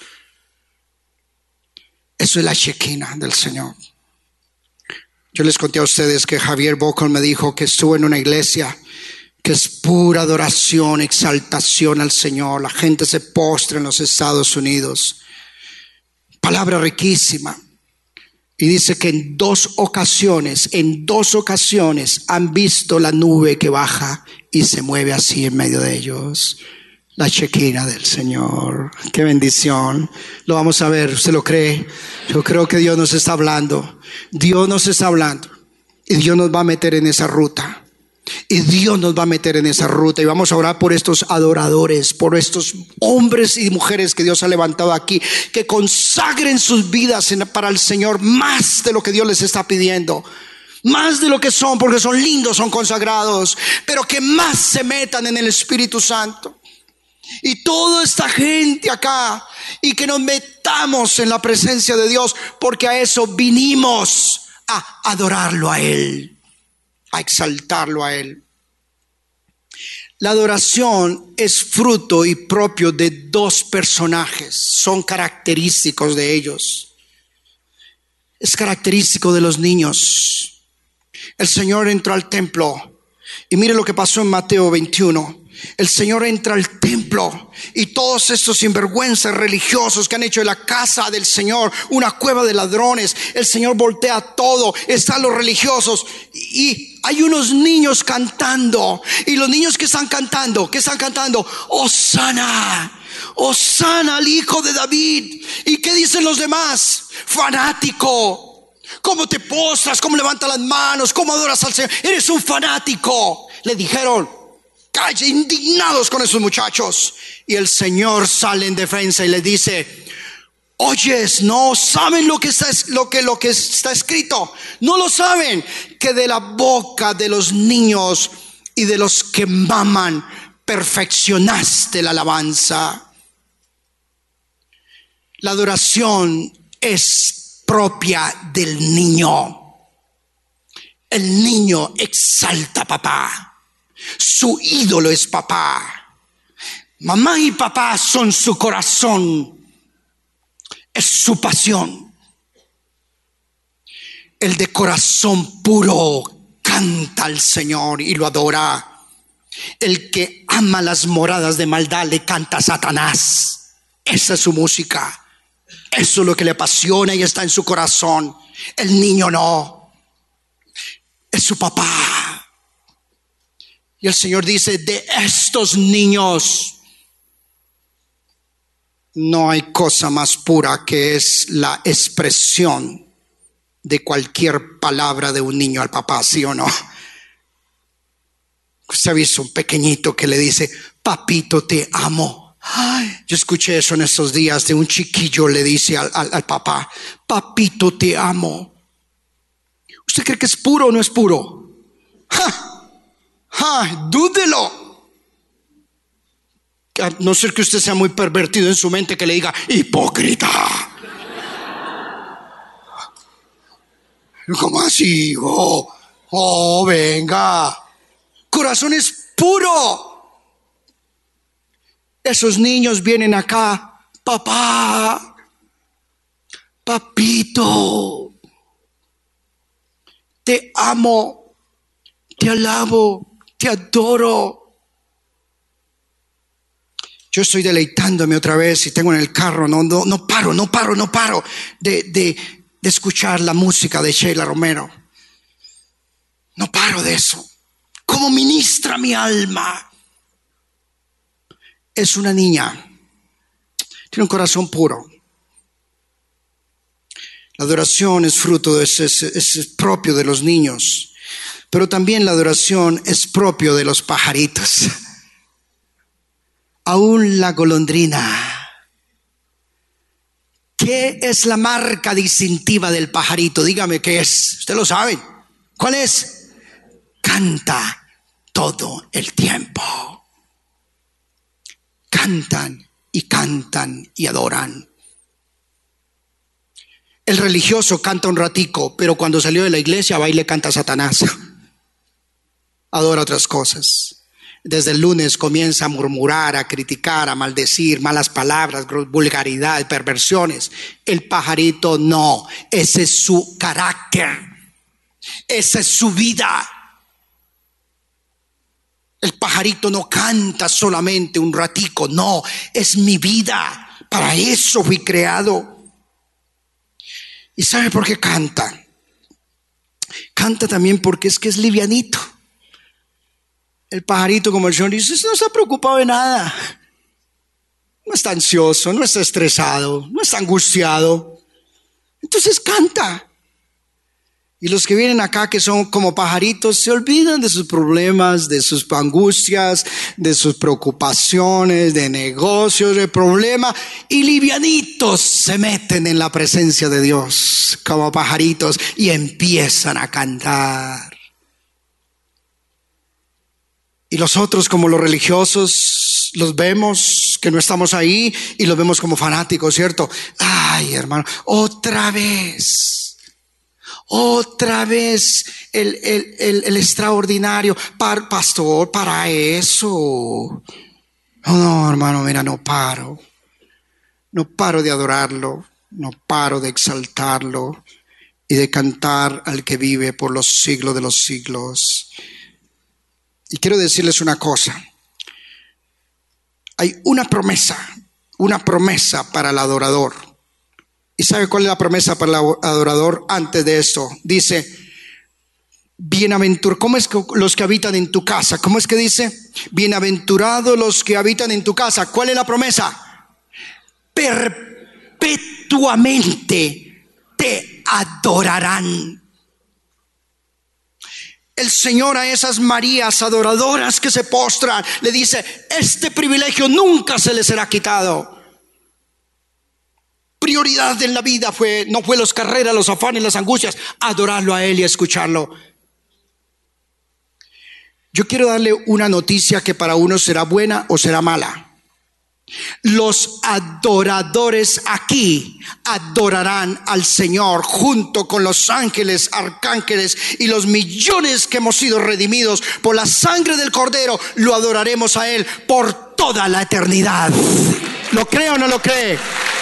Eso es la Shekinah del Señor. Yo les conté a ustedes que Javier Bocón me dijo que estuvo en una iglesia que es pura adoración, exaltación al Señor. La gente se postra en los Estados Unidos. Palabra riquísima. Y dice que en dos ocasiones, en dos ocasiones han visto la nube que baja y se mueve así en medio de ellos. La Shekinah del Señor. Qué bendición. Lo vamos a ver. ¿Usted lo cree? Yo creo que Dios nos está hablando. Dios nos está hablando. Y Dios nos va a meter en esa ruta. Y Dios nos va a meter en esa ruta. Y vamos a orar por estos adoradores, por estos hombres y mujeres que Dios ha levantado aquí, que consagren sus vidas para el Señor más de lo que Dios les está pidiendo, más de lo que son, porque son lindos, son consagrados, pero que más se metan en el Espíritu Santo. Y toda esta gente acá, y que nos metamos en la presencia de Dios, porque a eso vinimos, a adorarlo a Él, a exaltarlo a Él. La adoración es fruto y propio de dos personajes, son característicos de ellos. Es característico de los niños. El Señor entró al templo y mire lo que pasó en Mateo veintiuno. El Señor entra al templo y todos estos sinvergüenzas religiosos que han hecho de la casa del Señor una cueva de ladrones, el Señor voltea todo, están los religiosos y hay unos niños cantando, y los niños que están cantando, que están cantando, Hosana, Hosana al hijo de David. ¿Y qué dicen los demás? Fanático, ¿cómo te postras? ¿Cómo levantas las manos? ¿Cómo adoras al Señor? Eres un fanático. Le dijeron, calle, indignados con esos muchachos. Y el Señor sale en defensa y les dice, oyes, no saben lo que está, lo que, lo que está escrito. No lo saben, que de la boca de los niños y de los que maman perfeccionaste la alabanza. La adoración es propia del niño. El niño exalta a papá. Su ídolo es papá. Mamá y papá son su corazón. Es su pasión. El de corazón puro canta al Señor y lo adora. El que ama las moradas de maldad le canta a Satanás. Esa es su música. Eso es lo que le apasiona y está en su corazón. El niño no. Es su papá. Y el Señor dice, de estos niños no hay cosa más pura que es la expresión de cualquier palabra de un niño al papá, ¿sí o no? Usted ha visto un pequeñito que le dice, papito, te amo. Ay, yo escuché eso en estos días, de un chiquillo le dice al, al, al papá, papito, te amo. ¿Usted cree que es puro o no es puro? ¡Ja! ¡Ja! ¡Dúdelo! A no ser que usted sea muy pervertido en su mente, que le diga, hipócrita. ¿Cómo así? Oh, oh, venga. Corazón es puro. Esos niños vienen acá, papá, papito, te amo, te alabo, te adoro. Yo estoy deleitándome otra vez y tengo en el carro, no, no, no paro, no paro, no paro de, de, de escuchar la música de Sheila Romero. No paro de eso. ¿Cómo ministra mi alma? Es una niña, tiene un corazón puro. La adoración es fruto, de ese, es, es propio de los niños, pero también la adoración es propio de los pajaritos. Aún la golondrina. ¿Qué es la marca distintiva del pajarito? Dígame qué es. Usted lo sabe. ¿Cuál es? Canta todo el tiempo. Cantan y cantan y adoran. El religioso canta un ratico, pero cuando salió de la iglesia va y le canta a Satanás. Adora otras cosas. Desde el lunes comienza a murmurar, a criticar, a maldecir, malas palabras, vulgaridad, perversiones. El pajarito no, ese es su carácter, esa es su vida. El pajarito no canta solamente un ratico, no, es mi vida, para eso fui creado. ¿Y sabe por qué canta? Canta también porque es que es livianito. El pajarito, como el Señor dice, no está preocupado de nada. No está ansioso, no está estresado, no está angustiado. Entonces canta. Y los que vienen acá, que son como pajaritos, se olvidan de sus problemas, de sus angustias, de sus preocupaciones, de negocios, de problemas, y livianitos se meten en la presencia de Dios como pajaritos y empiezan a cantar. Y los otros, como los religiosos, los vemos que no estamos ahí y los vemos como fanáticos, ¿cierto? Ay, hermano, otra vez, otra vez el, el, el, el extraordinario. Par, pastor, para eso. No, no, hermano, mira, no paro. No paro de adorarlo, no paro de exaltarlo y de cantar al que vive por los siglos de los siglos. Y quiero decirles una cosa. Hay una promesa, una promesa para el adorador. ¿Y sabe cuál es la promesa para el adorador antes de esto? Dice, Bienaventurados, ¿cómo es que los que habitan en tu casa? ¿Cómo es que dice? Bienaventurados los que habitan en tu casa. ¿Cuál es la promesa? Perpetuamente te adorarán. El Señor a esas Marías adoradoras que se postran le dice: este privilegio nunca se les será quitado. Prioridad en la vida fue, no fue las carreras, los afanes, las angustias, adorarlo a Él y escucharlo. Yo quiero darle una noticia que para unos será buena o será mala. Los adoradores aquí adorarán al Señor junto con los ángeles, arcángeles y los millones que hemos sido redimidos por la sangre del Cordero. Lo adoraremos a Él por toda la eternidad. ¿Lo cree o no lo cree?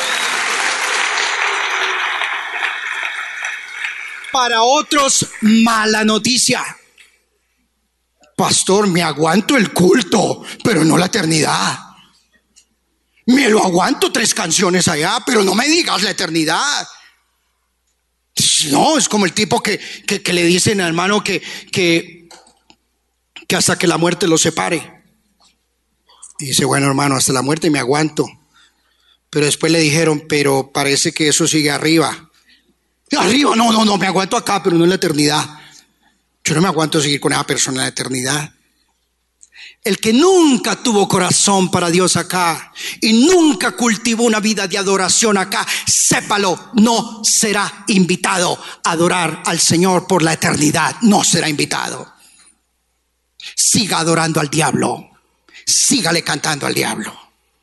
Para otros, mala noticia. Pastor, me aguanto el culto, pero no la eternidad. Me lo aguanto tres canciones allá, pero no me digas la eternidad. No, es como el tipo que, que, que le dicen al hermano que, que, que hasta que la muerte lo separe. Y dice: bueno, hermano, hasta la muerte me aguanto. Pero después le dijeron: pero parece que eso sigue arriba. Arriba, no, no, no, me aguanto acá, pero no en la eternidad. Yo no me aguanto seguir con esa persona en la eternidad. El que nunca tuvo corazón para Dios acá y nunca cultivó una vida de adoración acá, sépalo, no será invitado a adorar al Señor por la eternidad. No será invitado. Siga adorando al diablo. Sígale cantando al diablo.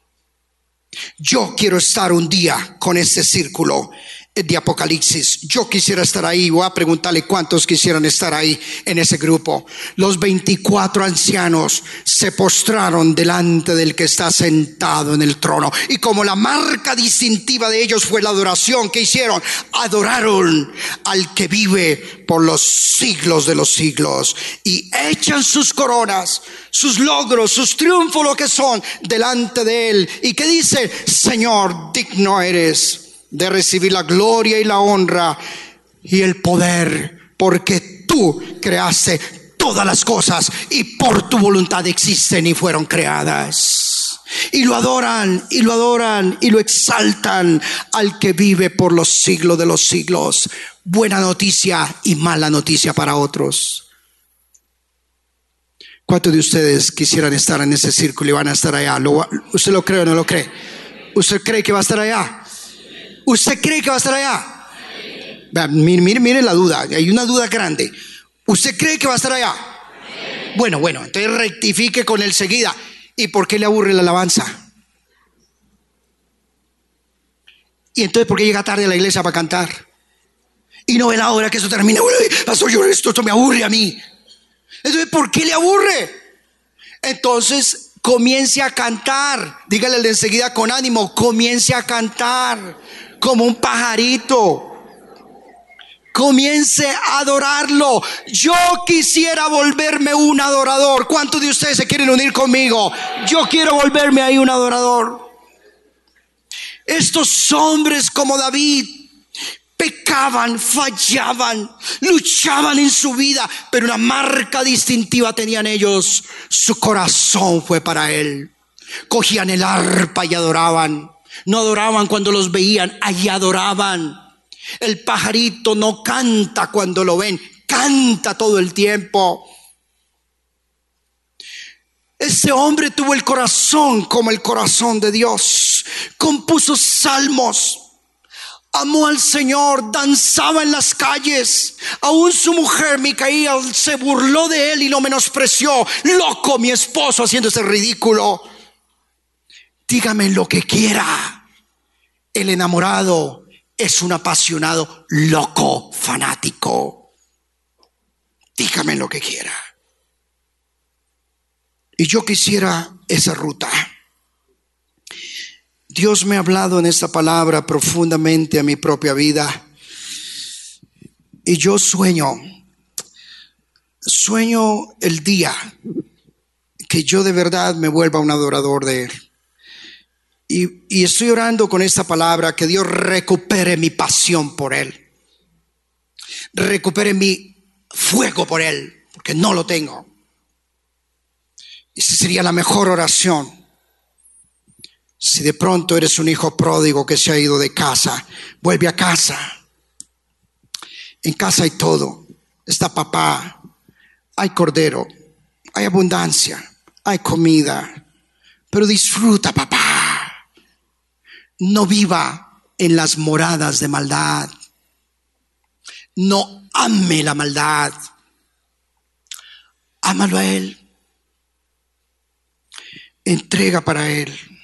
Yo quiero estar un día con este círculo de Apocalipsis. Yo quisiera estar ahí. Voy a preguntarle cuántos quisieran estar ahí en ese grupo. Los veinticuatro ancianos se postraron delante del que está sentado en el trono, y como la marca distintiva de ellos fue la adoración que hicieron, adoraron al que vive por los siglos de los siglos, y echan sus coronas, sus logros, sus triunfos, lo que son, delante de él. Y que dice: Señor, digno eres de recibir la gloria y la honra y el poder, porque tú creaste todas las cosas y por tu voluntad existen y fueron creadas. Y lo adoran, y lo adoran, y lo exaltan al que vive por los siglos de los siglos. Buena noticia y mala noticia para otros. ¿Cuántos de ustedes quisieran estar en ese círculo y van a estar allá? ¿Usted lo cree o no lo cree? ¿Usted cree que va a estar allá? ¿Usted cree que va a estar allá? Mire, mire, mire la duda. Hay una duda grande. ¿Usted cree que va a estar allá? Bueno, bueno, entonces rectifique con él seguida. ¿Y por qué le aburre la alabanza? ¿Y entonces por qué llega tarde a la iglesia para cantar? Y no ve la hora que eso termine. Pastor, yo esto, esto me aburre a mí. Entonces, ¿por qué le aburre? Entonces, comience a cantar. Dígale de enseguida con ánimo: comience a cantar como un pajarito. Comience a adorarlo. Yo quisiera volverme un adorador. ¿Cuántos de ustedes se quieren unir conmigo? Yo quiero volverme ahí un adorador. Estos hombres como David pecaban, fallaban, luchaban en su vida, pero una marca distintiva tenían ellos: su corazón fue para él. Cogían el arpa y adoraban. No adoraban cuando los veían, allí adoraban. El pajarito no canta cuando lo ven, canta todo el tiempo. Ese hombre tuvo el corazón como el corazón de Dios. Compuso salmos, amó al Señor, danzaba en las calles. Aún su mujer Micaías se burló de él y lo menospreció. Loco mi esposo, haciendo ese ridículo. Dígame lo que quiera. El enamorado es un apasionado loco, fanático. Dígame lo que quiera. Y yo quisiera esa ruta. Dios me ha hablado en esta palabra profundamente a mi propia vida. Y yo sueño, sueño el día que yo de verdad me vuelva un adorador de Él. Y, y estoy orando con esta palabra que Dios recupere mi pasión por Él, recupere mi fuego por él, porque no lo tengo. Esa sería la mejor oración. Si de pronto eres un hijo pródigo que se ha ido de casa, vuelve a casa. En casa hay todo. Está papá, hay cordero, hay abundancia, hay comida. Pero disfruta, papá. No viva en las moradas de maldad. No ame la maldad. Ámalo a él. Entrega para él.